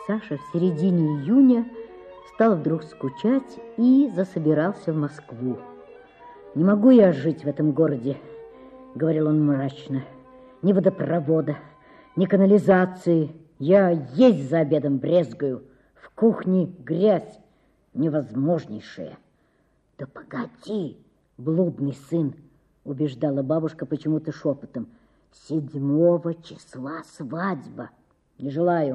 Саша в середине июня стал вдруг скучать и засобирался в Москву. «Не могу я жить в этом городе», — говорил он мрачно. «Ни водопровода, ни канализации. Я есть за обедом брезгаю. В кухне грязь невозможнейшая». «Да погоди, блудный сын», — убеждала бабушка почему-то шепотом. 7 числа свадьба. «Не желаю».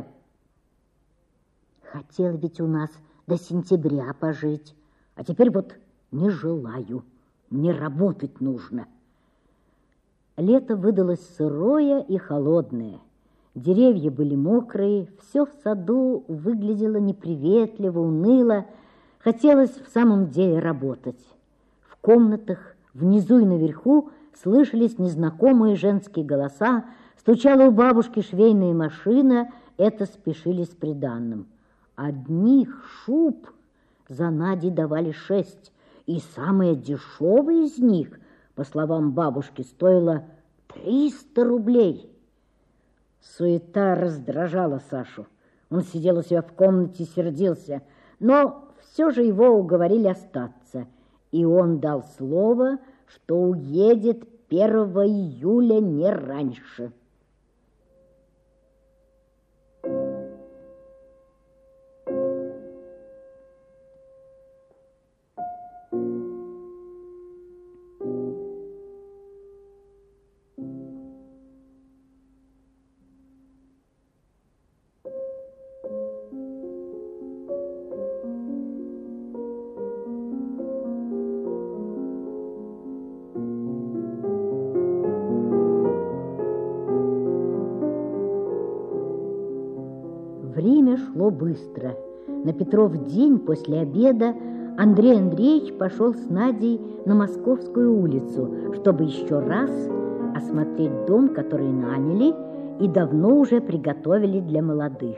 «Хотел ведь у нас до сентября пожить, а теперь вот не желаю. Мне работать нужно». Лето выдалось сырое и холодное. Деревья были мокрые, все в саду выглядело неприветливо, уныло. Хотелось в самом деле работать. В комнатах внизу и наверху слышались незнакомые женские голоса, стучала у бабушки швейная машина, это спешили с приданным. Одних шуб за Надей давали 6, и самая дешевая из них, по словам бабушки, стоила 300 рублей. Суета раздражала Сашу. Он сидел у себя в комнате и сердился, но все же его уговорили остаться, и он дал слово, что уедет 1 июля не раньше. Время шло быстро. На Петров день после обеда Андрей Андреевич пошел с Надей на Московскую улицу, чтобы еще раз осмотреть дом, который наняли и давно уже приготовили для молодых.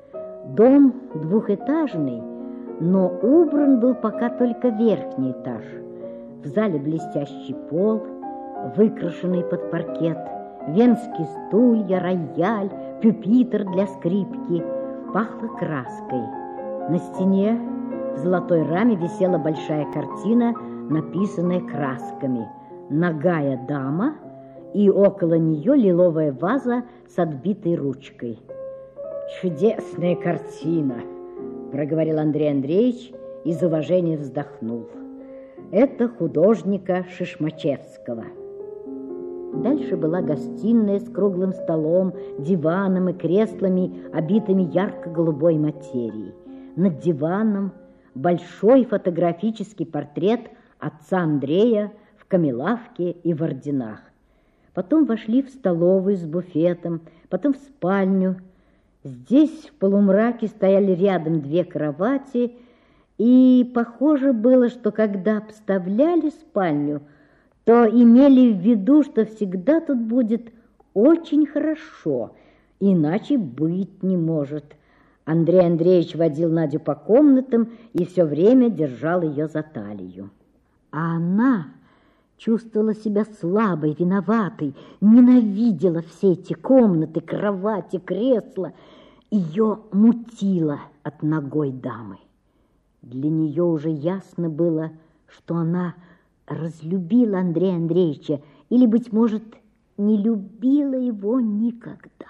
Дом двухэтажный, но убран был пока только верхний этаж. В зале блестящий пол, выкрашенный под паркет, венские стулья, рояль, пюпитр для скрипки. Пахло краской. На стене в золотой раме висела большая картина, написанная красками. Нагая дама, и около нее лиловая ваза с отбитой ручкой. «Чудесная картина», — проговорил Андрей Андреевич, из уважения вздохнул. «Это художника Шишмачевского». Дальше была гостиная с круглым столом, диваном и креслами, обитыми ярко-голубой материей. Над диваном большой фотографический портрет отца Андрея в камелавке и в орденах. Потом вошли в столовую с буфетом, потом в спальню. Здесь в полумраке стояли рядом 2 кровати, и похоже было, что когда обставляли спальню, то имели в виду, что всегда тут будет очень хорошо, иначе быть не может. Андрей Андреевич водил Надю по комнатам и все время держал ее за талию. А она чувствовала себя слабой, виноватой, ненавидела все эти комнаты, кровати, кресла. Ее мутило от нагой дамы. Для нее уже ясно было, что она разлюбила Андрея Андреевича или, быть может, не любила его никогда.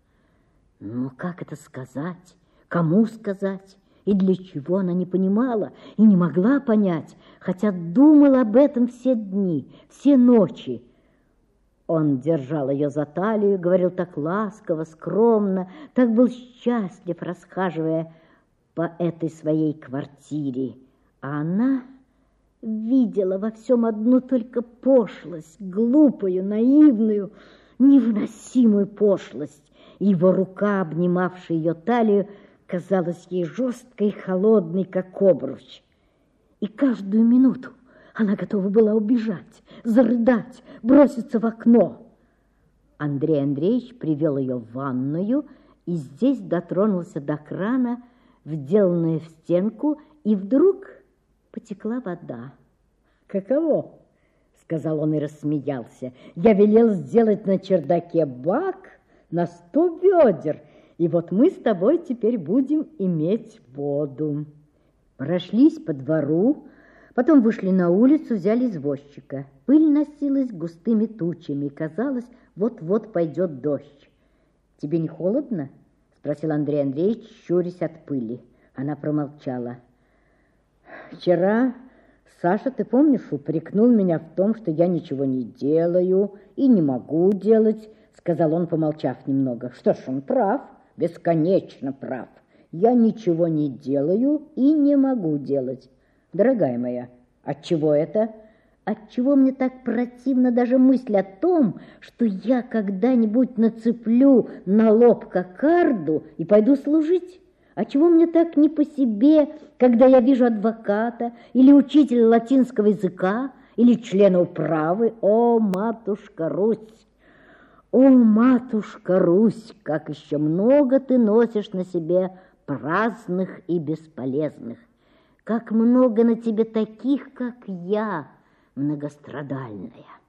Но как это сказать, кому сказать и для чего, она не понимала и не могла понять, хотя думала об этом все дни, все ночи. Он держал ее за талию, говорил так ласково, скромно, так был счастлив, расхаживая по этой своей квартире, а она видела во всем одну только пошлость, глупую, наивную, невыносимую пошлость. Его рука, обнимавшая ее талию, казалась ей жесткой и холодной, как обруч. И каждую минуту она готова была убежать, зарыдать, броситься в окно. Андрей Андреевич привел ее в ванную и здесь дотронулся до крана, вделанная в стенку, и вдруг потекла вода. «Каково?» — сказал он и рассмеялся. «Я велел сделать на чердаке бак на 100 ведер, И вот мы с тобой теперь будем иметь воду. Прошлись по двору, потом вышли на улицу, взяли извозчика. Пыль носилась густыми тучами, и казалось, вот-вот пойдет дождь. «Тебе не холодно?» – спросил Андрей Андреевич, щурясь от пыли. Она промолчала. «Вчера Саша, ты помнишь, упрекнул меня в том, что я ничего не делаю и не могу делать», – сказал он, помолчав немного. «Что ж, он прав, бесконечно прав. Я ничего не делаю и не могу делать. Дорогая моя, отчего это? Отчего мне так противна даже мысль о том, что я когда-нибудь нацеплю на лоб кокарду и пойду служить? Отчего мне так не по себе, когда я вижу адвоката или учителя латинского языка или члена управы? О, матушка Русь! О, матушка Русь, как еще много ты носишь на себе праздных и бесполезных! Как много на тебе таких, как я, многострадальная!»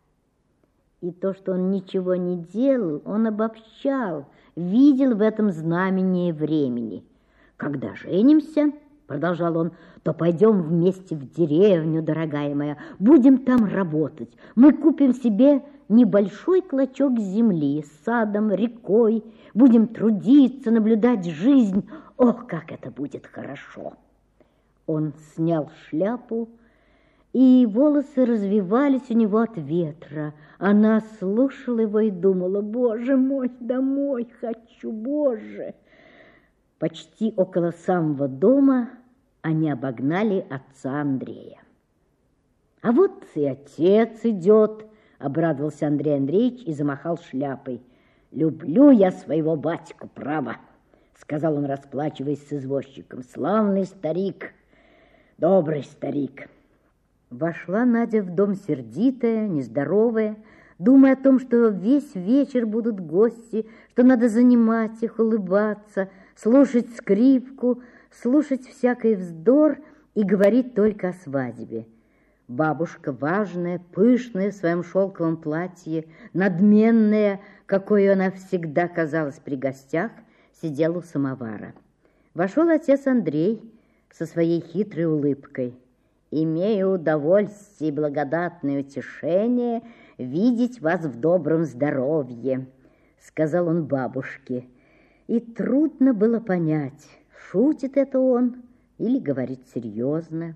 И то, что он ничего не делал, он обобщал, видел в этом знамение времени. «Когда женимся, — продолжал он, — то пойдем вместе в деревню, дорогая моя, будем там работать. Мы купим себе небольшой клочок земли с садом, рекой, будем трудиться, наблюдать жизнь. Ох, как это будет хорошо!» Он снял шляпу, и волосы развивались у него от ветра. Она слушала его и думала: «Боже мой, домой хочу, Боже!» Почти около самого дома они обогнали отца Андрея. «А вот и отец идет», — обрадовался Андрей Андреевич и замахал шляпой. «Люблю я своего батьку, право», — сказал он, расплачиваясь с извозчиком. «Славный старик, добрый старик». Вошла Надя в дом сердитая, нездоровая, думая о том, что весь вечер будут гости, что надо занимать их, улыбаться, слушать скрипку, слушать всякий вздор и говорить только о свадьбе. Бабушка, важная, пышная в своем шелковом платье, надменная, какой она всегда казалась при гостях, сидела у самовара. Вошел отец Андрей со своей хитрой улыбкой. «Имею удовольствие и благодатное утешение видеть вас в добром здоровье», — сказал он бабушке. И трудно было понять, шутит это он или говорит серьезно.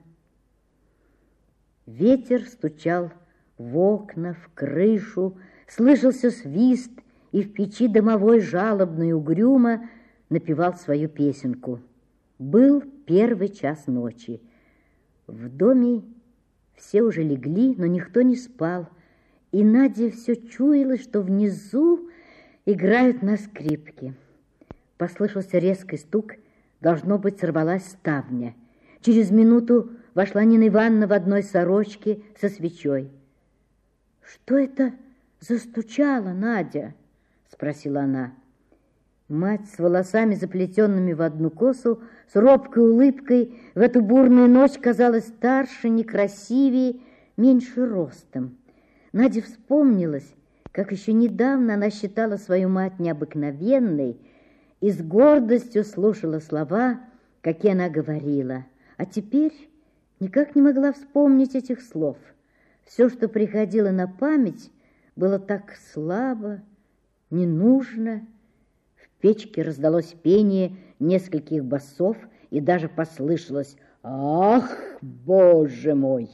Ветер стучал в окна, в крышу, слышался свист, и в печи домовой жалобно и угрюмо напевал свою песенку. Был 1 час ночи. В доме все уже легли, но никто не спал, и Надя все чуяла, что внизу играют на скрипке. Послышался резкий стук, должно быть, сорвалась ставня. Через минуту вошла Нина Ивановна в одной сорочке со свечой. «Что это застучало, Надя?» — спросила она. Мать с волосами, заплетенными в одну косу, с робкой улыбкой, в эту бурную ночь казалась старше, некрасивее, меньше ростом. Наде вспомнилось, как еще недавно она считала свою мать необыкновенной и с гордостью слушала слова, какие она говорила, а теперь никак не могла вспомнить этих слов. Все, что приходило на память, было так слабо, не нужно. В печке раздалось пение нескольких басов, и даже послышалось: «Ах, Боже мой!»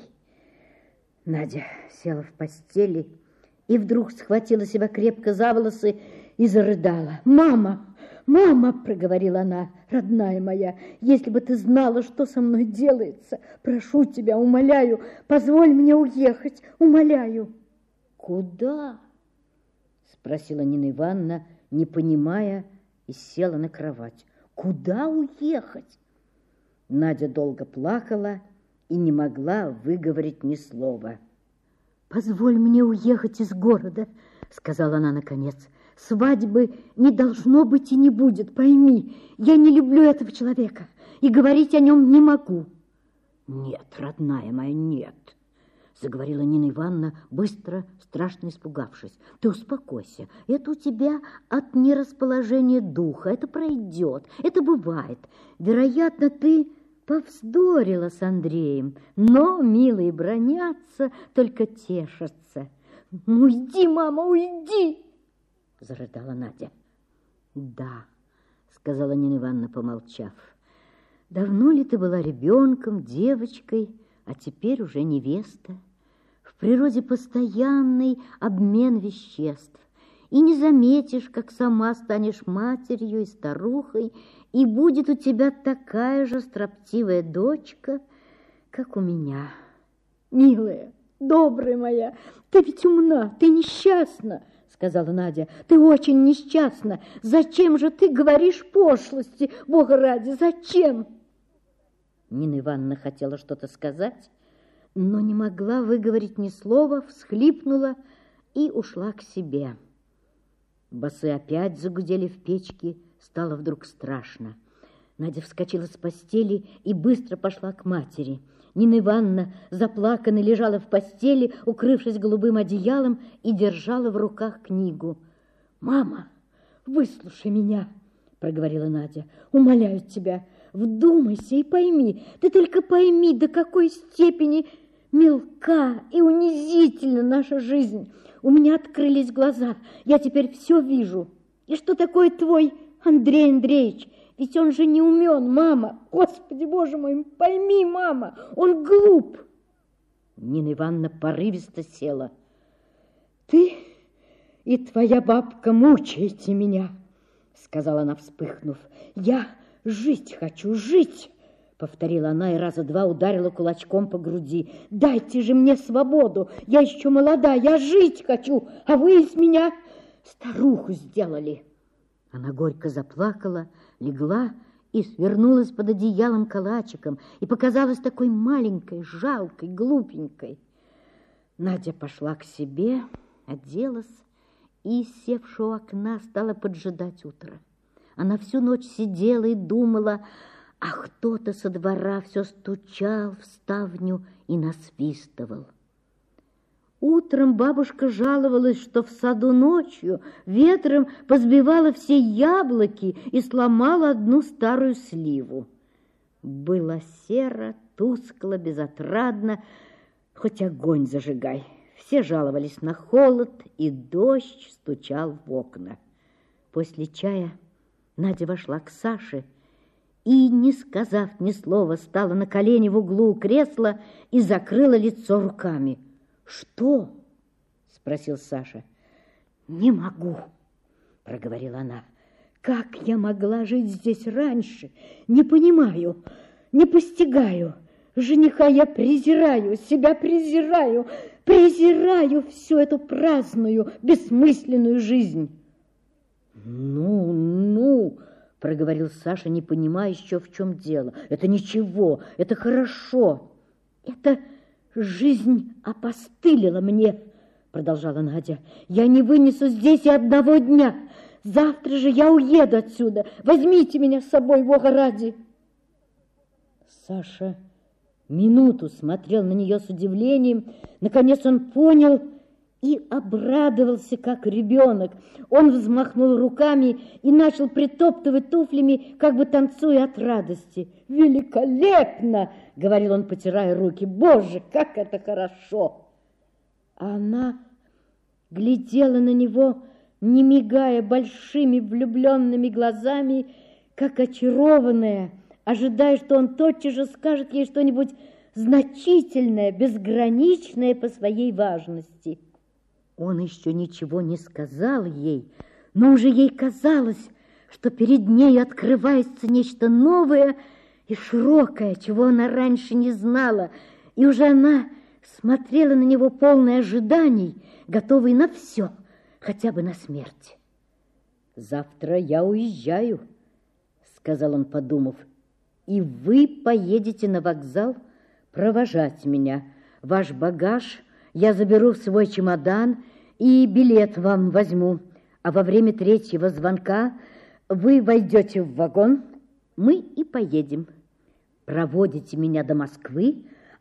Надя села в постели и вдруг схватила себя крепко за волосы и зарыдала. «Мама! Мама!» — проговорила она. «Родная моя, если бы ты знала, что со мной делается, прошу тебя, умоляю, позволь мне уехать, умоляю». «Куда?» — спросила Нина Ивановна, не понимая, и села на кровать. «Куда уехать?» Надя долго плакала и не могла выговорить ни слова. «Позволь мне уехать из города», — сказала она наконец. «Свадьбы не должно быть и не будет, пойми. Я не люблю этого человека и говорить о нем не могу». «Нет, родная моя, нет», — заговорила Нина Ивановна, быстро, страшно испугавшись. Ты успокойся. Это у тебя от нерасположения духа. Это пройдет. Это бывает. Вероятно, ты повздорила с Андреем. Но, милые, бранятся, только тешатся. Уйди, мама, уйди! Зарыдала Надя. Да, сказала Нина Ивановна, помолчав. Давно ли ты была ребенком, девочкой, а теперь уже невеста? В природе постоянный обмен веществ. И не заметишь, как сама станешь матерью и старухой, и будет у тебя такая же строптивая дочка, как у меня. Милая, добрая моя, ты ведь умна, ты несчастна, сказала Надя. Ты очень несчастна. Зачем же ты говоришь пошлости, Бога ради, зачем? Нина Ивановна хотела что-то сказать, но не могла выговорить ни слова, всхлипнула и ушла к себе. Басы опять загудели в печке, стало вдруг страшно. Надя вскочила с постели и быстро пошла к матери. Нина Ивановна, заплаканная, лежала в постели, укрывшись голубым одеялом, и держала в руках книгу. «Мама, выслушай меня», — проговорила Надя. «Умоляю тебя, вдумайся и пойми, ты только пойми, до какой степени мелка и унизительна наша жизнь. У меня открылись глаза, я теперь все вижу. И что такое твой Андрей Андреевич? Ведь он же не умен, мама. Господи, Боже мой, пойми, мама, он глуп». Нина Ивановна порывисто села. «Ты и твоя бабка мучаете меня», — сказала она, вспыхнув. «Я жить хочу, жить», — повторила она и раза два ударила кулачком по груди. «Дайте же мне свободу, я еще молода, я жить хочу, а вы из меня старуху сделали». Она горько заплакала, легла и свернулась под одеялом калачиком и показалась такой маленькой, жалкой, глупенькой. Надя пошла к себе, оделась и, севши у окна, стала поджидать утро. Она всю ночь сидела и думала, а кто-то со двора все стучал в ставню и насвистывал. Утром бабушка жаловалась, что в саду ночью ветром позбивала все яблоки и сломала одну старую сливу. Было серо, тускло, безотрадно, хоть огонь зажигай. Все жаловались на холод, и дождь стучал в окна. После чая Надя вошла к Саше и, не сказав ни слова, стала на колени в углу у кресла и закрыла лицо руками. «Что?» — спросил Саша. «Не могу», — проговорила она. «Как я могла жить здесь раньше? Не понимаю, не постигаю. Жениха я презираю, себя презираю, презираю всю эту праздную, бессмысленную жизнь». «Ну», — проговорил Саша, не понимая еще, в чем дело. «Это ничего, это хорошо. Это жизнь опостылила мне», — продолжала Надя. «Я не вынесу здесь и одного дня. Завтра же я уеду отсюда. Возьмите меня с собой, Бога ради». Саша минуту смотрел на нее с удивлением. Наконец он понял и обрадовался, как ребенок. Он взмахнул руками и начал притоптывать туфлями, как бы танцуя от радости. «Великолепно!» — говорил он, потирая руки. «Боже, как это хорошо!» А она глядела на него, не мигая большими влюбленными глазами, как очарованная, ожидая, что он тотчас же скажет ей что-нибудь значительное, безграничное по своей важности. Он еще ничего не сказал ей, но уже ей казалось, что перед ней открывается нечто новое и широкое, чего она раньше не знала, и уже она смотрела на него полной ожиданий, готовой на все, хотя бы на смерть. «Завтра я уезжаю», — сказал он, подумав, «и вы поедете на вокзал провожать меня. Ваш багаж я заберу в свой чемодан и билет вам возьму, а во время третьего звонка вы войдете в вагон, мы и поедем. Проводите меня до Москвы,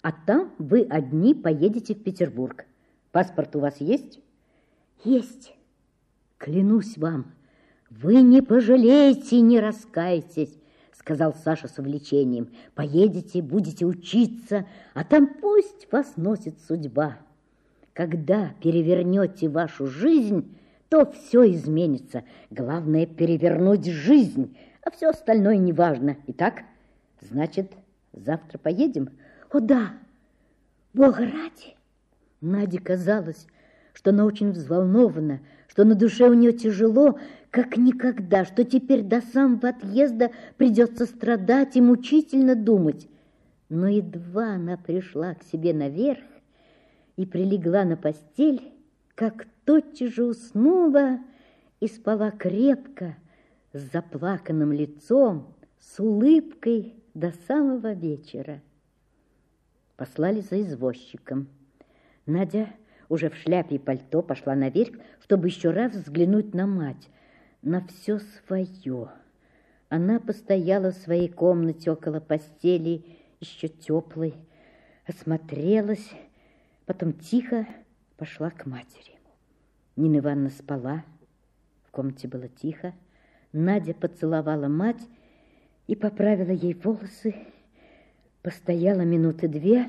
а там вы одни поедете в Петербург. Паспорт у вас есть? Есть. Клянусь вам, вы не пожалеете и не раскаетесь, сказал Саша с увлечением. Поедете, будете учиться, а там пусть вас носит судьба. Когда перевернете вашу жизнь, то все изменится. Главное перевернуть жизнь, а все остальное неважно. Итак, значит, завтра поедем? О, да, Бога ради. Наде казалось, что она очень взволнована, что на душе у нее тяжело, как никогда, что теперь до самого отъезда придется страдать и мучительно думать. Но едва она пришла к себе наверх и прилегла на постель, как тотчас же уснула и спала крепко, с заплаканным лицом, с улыбкой до самого вечера. Послали за извозчиком. Надя уже в шляпе и пальто пошла наверх, чтобы еще раз взглянуть на мать, на все свое. Она постояла в своей комнате около постели, еще теплой, осмотрелась, потом тихо пошла к матери. Нина Ивановна спала, в комнате было тихо. Надя поцеловала мать и поправила ей волосы, постояла минуты две,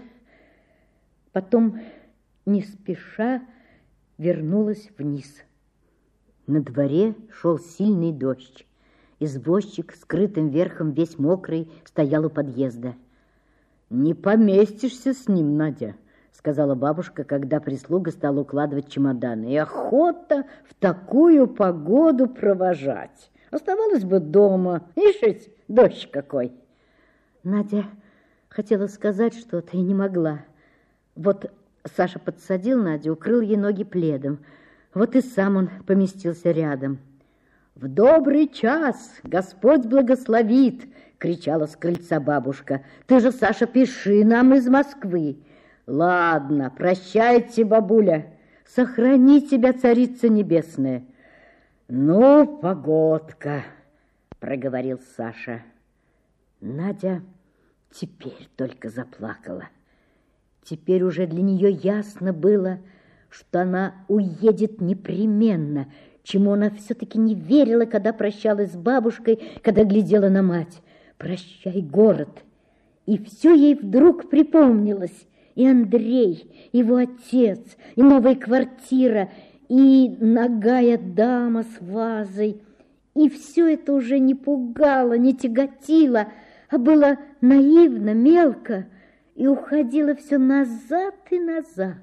потом не спеша вернулась вниз. На дворе шел сильный дождь. Извозчик, скрытым верхом весь мокрый, стоял у подъезда. «Не поместишься с ним, Надя», — сказала бабушка, когда прислуга стала укладывать чемоданы. «И охота в такую погоду провожать. Оставалась бы дома. Ишь, дождь какой!» Надя хотела сказать что-то и не могла. Вот Саша подсадил Надю, укрыл ей ноги пледом. Вот и сам он поместился рядом. «В добрый час! Господь благословит!» — кричала с крыльца бабушка. «Ты же, Саша, пиши нам из Москвы!» «Ладно, прощайте, бабуля! Сохрани тебя, Царица Небесная!» «Ну, погодка!» — проговорил Саша. Надя теперь только заплакала. Теперь уже для нее ясно было, что она уедет непременно, чему она все-таки не верила, когда прощалась с бабушкой, когда глядела на мать. «Прощай, город!» И все ей вдруг припомнилось. И Андрей, его отец, и новая квартира, и нагая дама с вазой. И все это уже не пугало, не тяготило, а было наивно, мелко, и уходило все назад и назад.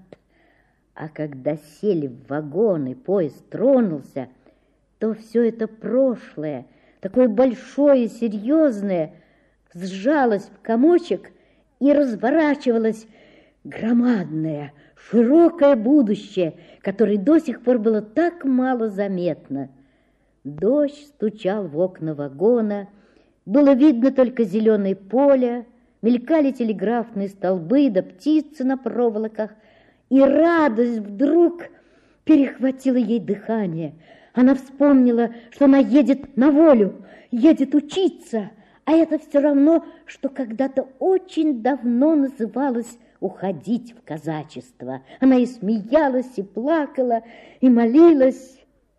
А когда сели в вагон и поезд тронулся, то все это прошлое, такое большое, серьезное, сжалось в комочек и разворачивалось громадное, широкое будущее, которое до сих пор было так мало заметно. Дождь стучал в окна вагона, было видно только зеленое поле, мелькали телеграфные столбы да птицы на проволоках, и радость вдруг перехватила ей дыхание. Она вспомнила, что она едет на волю, едет учиться, а это все равно, что когда-то очень давно называлось уходить в казачество. Она и смеялась, и плакала, и молилась.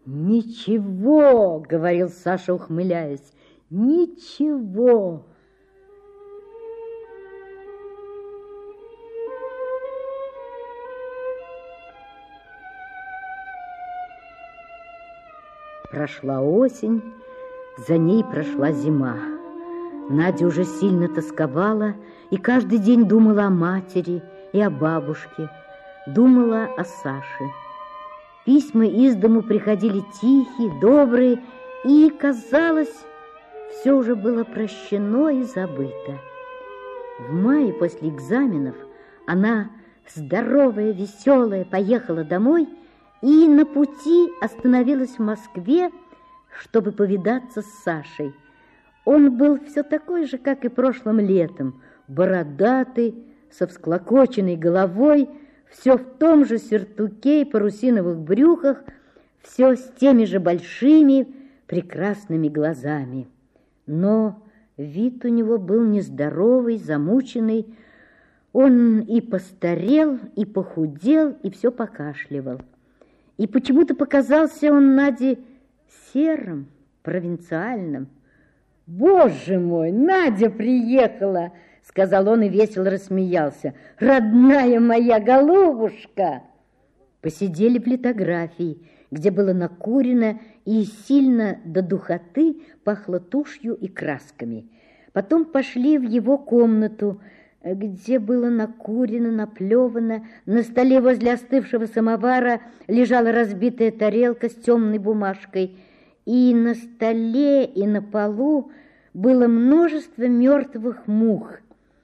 «Ничего», — говорил Саша, ухмыляясь, — «ничего». Прошла осень, за ней прошла зима. Надя уже сильно тосковала и каждый день думала о матери и о бабушке, думала о Саше. Письма из дому приходили тихие, добрые, и, казалось, все уже было прощено и забыто. В мае после экзаменов она, здоровая, веселая, поехала домой и на пути остановилась в Москве, чтобы повидаться с Сашей. Он был все такой же, как и прошлым летом, бородатый, со всклокоченной головой, все в том же сюртуке и парусиновых брюках, все с теми же большими прекрасными глазами. Но вид у него был нездоровый, замученный. Он и постарел, и похудел, и все покашливал. И почему-то показался он Наде серым, провинциальным. «Боже мой, Надя приехала!» — сказал он и весело рассмеялся. «Родная моя голубушка!» Посидели в литографии, где было накурено и сильно до духоты пахло тушью и красками. Потом пошли в его комнату, где было накурено, наплевано. На столе возле остывшего самовара лежала разбитая тарелка с темной бумажкой, и на столе и на полу было множество мертвых мух.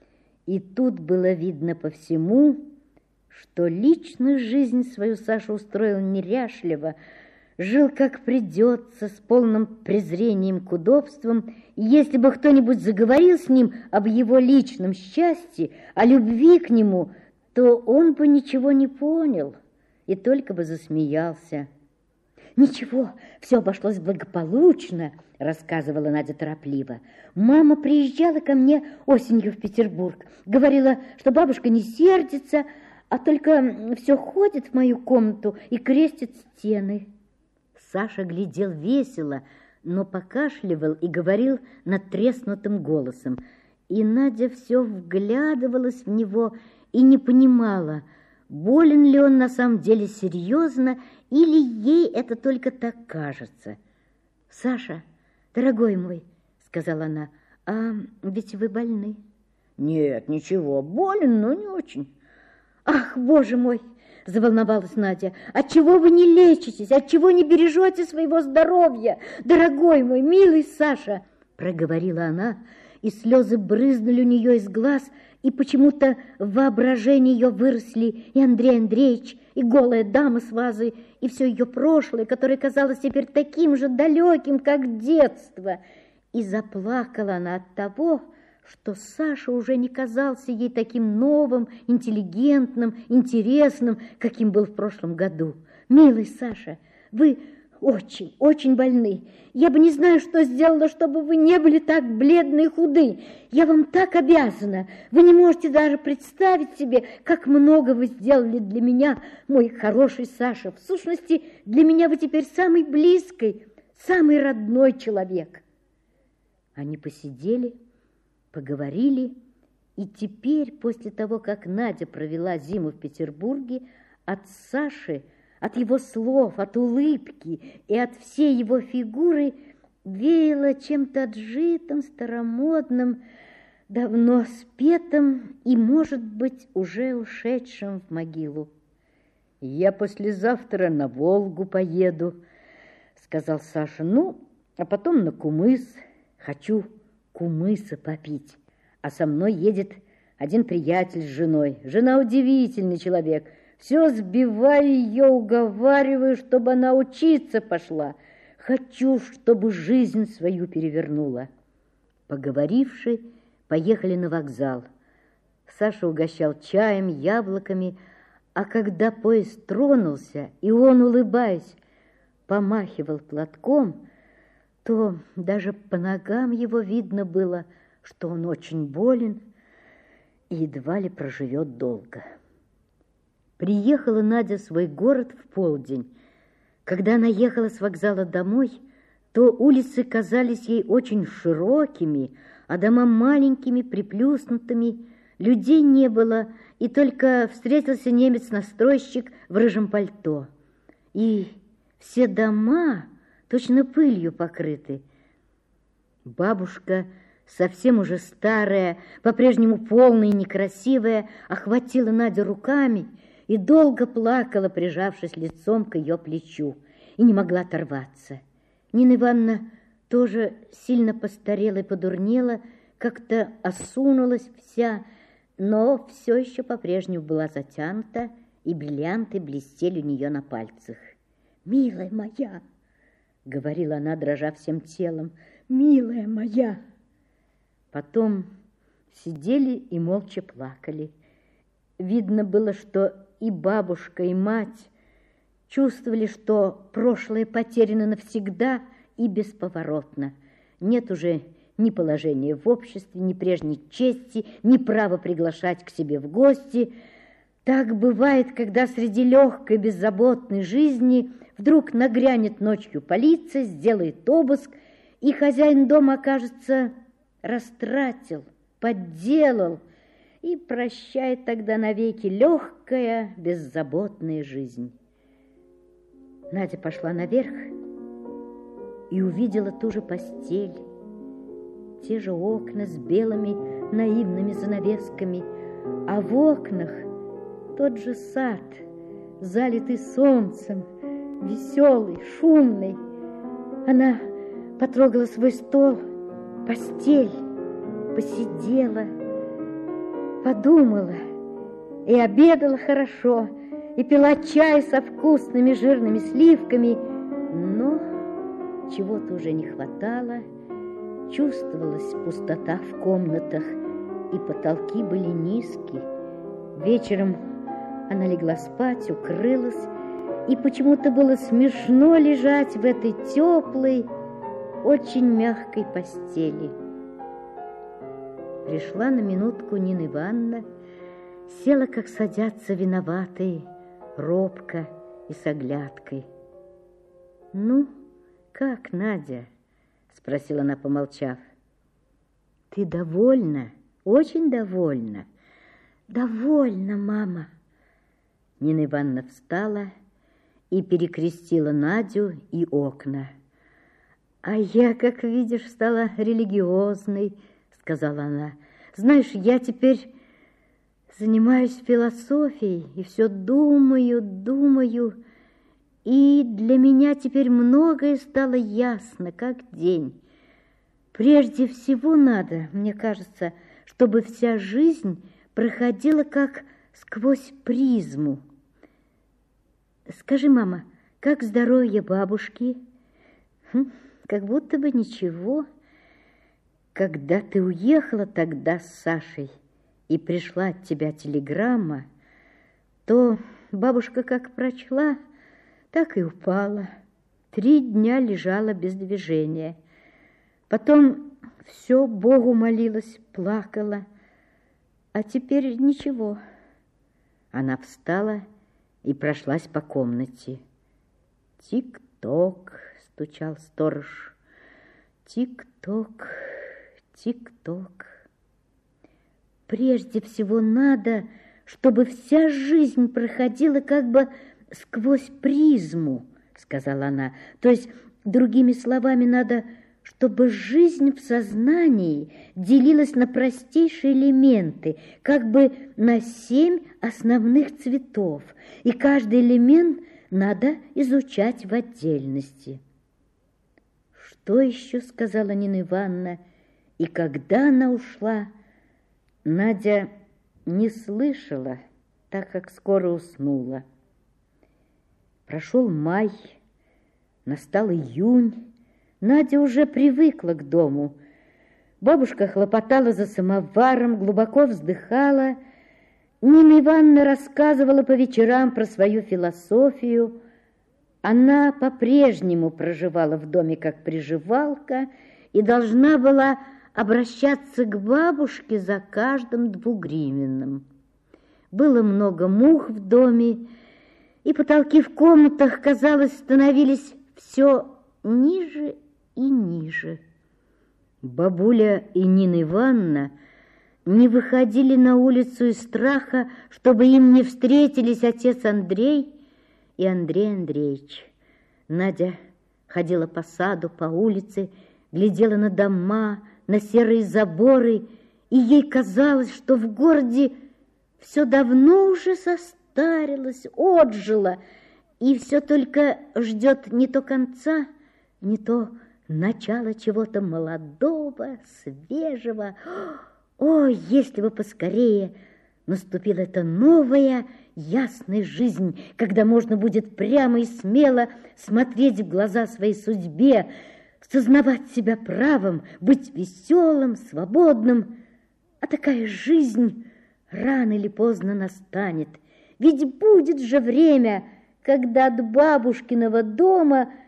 И тут было видно по всему, что личную жизнь свою Саша устроил неряшливо, жил как придется, с полным презрением к удобствам, и если бы кто-нибудь заговорил с ним об его личном счастье, о любви к нему, то он бы ничего не понял и только бы засмеялся. «Ничего, все обошлось благополучно», — рассказывала Надя торопливо. «Мама приезжала ко мне осенью в Петербург, говорила, что бабушка не сердится, а только все ходит в мою комнату и крестит стены». Саша глядел весело, но покашливал и говорил надтреснутым голосом. И Надя все вглядывалась в него и не понимала, болен ли он на самом деле серьезно, или ей это только так кажется. «Саша, дорогой мой, — сказала она, — а ведь вы больны?» «Нет, ничего, болен, но не очень». «Ах, Боже мой! — заволновалась Надя. — Отчего вы не лечитесь? Отчего не бережете своего здоровья? Дорогой мой, милый Саша! — проговорила она, и слезы брызнули у нее из глаз, и почему-то в воображении ее выросли и Андрей Андреевич, и голая дама с вазой, и все ее прошлое, которое казалось теперь таким же далеким, как детство. И заплакала она от того, что Саша уже не казался ей таким новым, интеллигентным, интересным, каким был в прошлом году. «Милый Саша, вы очень, очень больны. Я бы не знаю, что сделала, чтобы вы не были так бледны и худы. Я вам так обязана. Вы не можете даже представить себе, как много вы сделали для меня, мой хороший Саша. В сущности, для меня вы теперь самый близкий, самый родной человек». Они посидели, поговорили, и теперь, после того, как Надя провела зиму в Петербурге, от Саши, от его слов, от улыбки и от всей его фигуры веяло чем-то отжитым, старомодным, давно спетым и, может быть, уже ушедшим в могилу. «Я послезавтра на Волгу поеду», — сказал Саша. «Ну, а потом на кумыс. Хочу кумыса попить. А со мной едет один приятель с женой. Жена удивительный человек. Все сбиваю ее, уговариваю, чтобы она учиться пошла. Хочу, чтобы жизнь свою перевернула». Поговоривши, поехали на вокзал. Саша угощал чаем, яблоками, а когда поезд тронулся, и он, улыбаясь, помахивал платком, то даже по ногам его видно было, что он очень болен и едва ли проживет долго. Приехала Надя в свой город в полдень. Когда она ехала с вокзала домой, то улицы казались ей очень широкими, а дома маленькими, приплюснутыми. Людей не было, и только встретился немец-настройщик в рыжем пальто. И все дома точно пылью покрыты. Бабушка, совсем уже старая, по-прежнему полная и некрасивая, охватила Надю руками и долго плакала, прижавшись лицом к ее плечу, и не могла оторваться. Нина Ивановна тоже сильно постарела и подурнела, как-то осунулась вся, но все еще по-прежнему была затянута, и бриллианты блестели у нее на пальцах. «Милая моя!» — говорила она, дрожа всем телом. «Милая моя!» Потом сидели и молча плакали. Видно было, что и бабушка, и мать чувствовали, что прошлое потеряно навсегда и бесповоротно. Нет уже Ни положения в обществе, ни прежней чести, ни права приглашать к себе в гости. Так бывает, когда среди легкой, беззаботной жизни вдруг нагрянет ночью полиция, сделает обыск, и хозяин дома, окажется, растратил, подделал, и прощает тогда навеки легкая, беззаботная жизнь. Надя пошла наверх и увидела ту же постель, те же окна с белыми наивными занавесками, а в окнах тот же сад, залитый солнцем, веселый, шумный. Она потрогала свой стол, постель, посидела, подумала и обедала хорошо, и пила чай со вкусными жирными сливками, но чего-то уже не хватало. Чувствовалась пустота в комнатах, и потолки были низкие. Вечером она легла спать, укрылась, и почему-то было смешно лежать в этой теплой, очень мягкой постели. Пришла на минутку Нина Ивановна, села, как садятся виноватые, робко и с оглядкой. «Ну, как, Надя?» — спросила она, помолчав. «Ты довольна? Очень довольна?» «Довольна, мама». Нина Ивановна встала и перекрестила Надю и окна. «А я, как видишь, стала религиозной», — сказала она. «Знаешь, я теперь занимаюсь философией и все думаю, и для меня теперь многое стало ясно, как день. Прежде всего надо, мне кажется, чтобы вся жизнь проходила как сквозь призму. Скажи, мама, как здоровье бабушки?» «Как будто бы ничего. Когда ты уехала тогда с Сашей и пришла от тебя телеграмма, то бабушка как прочла, так и упала. 3 дня лежала без движения. Потом все Богу молилась, плакала. А теперь ничего». Она встала и прошлась по комнате. «Тик-ток», — стучал сторож. «Тик-ток, тик-ток». «Прежде всего надо, чтобы вся жизнь проходила как бы сквозь призму», — сказала она. «То есть, другими словами, надо, чтобы жизнь в сознании делилась на простейшие элементы, как бы на 7 основных цветов, и каждый элемент надо изучать в отдельности». «Что еще?» — сказала Нина Ивановна, и когда она ушла, Надя не слышала, так как скоро уснула. Прошел май, настал июнь. Надя уже привыкла к дому. Бабушка хлопотала за самоваром, глубоко вздыхала. Нина Ивановна рассказывала по вечерам про свою философию. Она по-прежнему проживала в доме как приживалка и должна была обращаться к бабушке за каждым 2-гривенным. Было много мух в доме, и потолки в комнатах, казалось, становились все ниже и ниже. Бабуля и Нина Ивановна не выходили на улицу из страха, чтобы им не встретились отец Андрей и Андрей Андреевич. Надя ходила по саду, по улице, глядела на дома, на серые заборы, и ей казалось, что в городе все давно уже состарилось, отжило, и все только ждет не то конца, не то начала чего-то молодого, свежего. Ой, если бы поскорее наступила эта новая, ясная жизнь, когда можно будет прямо и смело смотреть в глаза своей судьбе, сознавать себя правым, быть веселым, свободным. А такая жизнь рано или поздно настанет. Ведь будет же время, когда от бабушкиного дома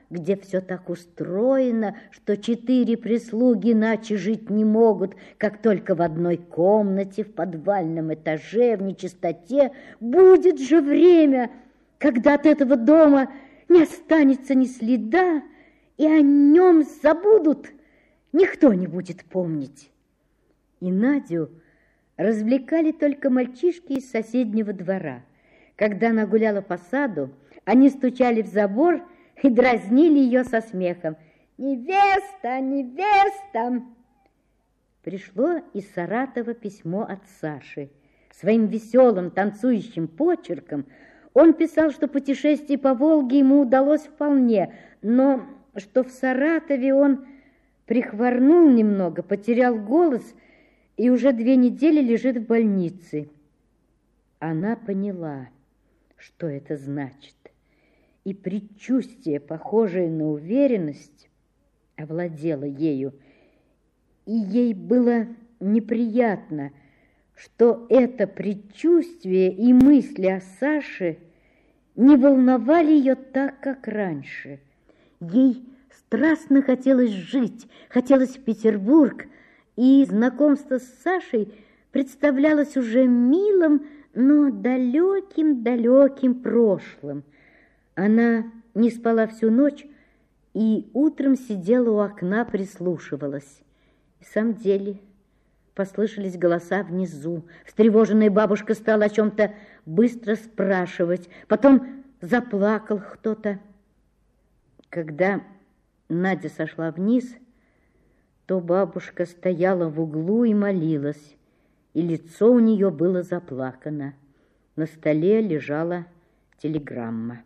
где все так устроено, что 4 прислуги иначе жить не могут, как только в одной комнате, в подвальном этаже, в нечистоте. Будет же время, когда от этого дома не останется ни следа, и о нем забудут, никто не будет помнить. И Надю развлекали только мальчишки из соседнего двора. Когда она гуляла по саду, они стучали в забор и дразнили ее со смехом. «Невеста, невеста!» Пришло из Саратова письмо от Саши. Своим веселым танцующим почерком он писал, что путешествие по Волге ему удалось вполне, но что в Саратове он прихворнул немного, потерял голос и уже 2 недели лежит в больнице. Она поняла, что это значит, и предчувствие, похожее на уверенность, овладело ею, и ей было неприятно, что это предчувствие и мысли о Саше не волновали ее так, как раньше. Ей страстно хотелось жить, хотелось в Петербург, и знакомство с Сашей представлялось уже милым, но далеким-далеким прошлым. Она не спала всю ночь и утром сидела у окна, прислушивалась. И в самом деле послышались голоса внизу. Встревоженная бабушка стала о чем-то быстро спрашивать. Потом заплакал кто-то. Когда Надя сошла вниз, то бабушка стояла в углу и молилась, и лицо у нее было заплакано. На столе лежала телеграмма.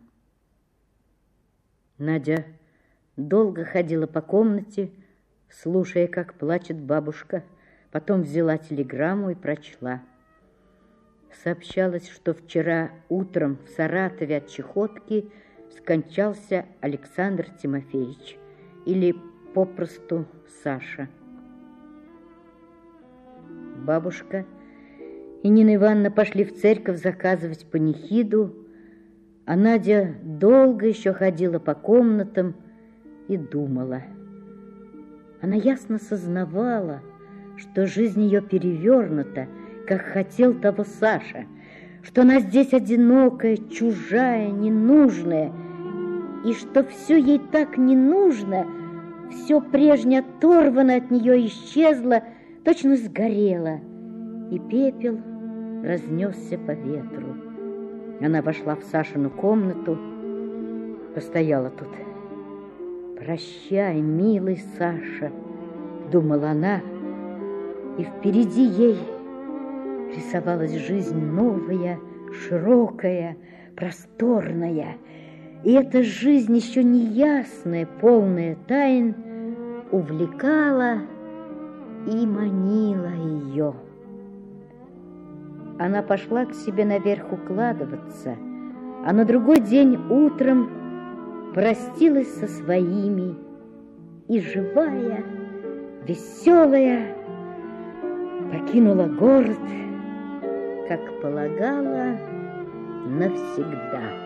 Надя долго ходила по комнате, слушая, как плачет бабушка. Потом взяла телеграмму и прочла. Сообщалось, что вчера утром в Саратове от чехотки скончался Александр Тимофеевич, или попросту Саша. Бабушка и Нина Ивановна пошли в церковь заказывать панихиду, а Надя долго еще ходила по комнатам и думала. Она ясно сознавала, что жизнь ее перевернута, как хотел того Саша, что она здесь одинокая, чужая, ненужная, и что все ей так не нужно, все прежнее оторвано от нее, исчезло, точно сгорело, и пепел разнесся по ветру. Она вошла в Сашину комнату, постояла тут. «Прощай, милый Саша», — думала она, и впереди ей рисовалась жизнь новая, широкая, просторная. И эта жизнь, еще неясная, полная тайн, увлекала и манила ее. Она пошла к себе наверх укладываться, а на другой день утром простилась со своими и, живая, веселая, покинула город, как полагала, навсегда.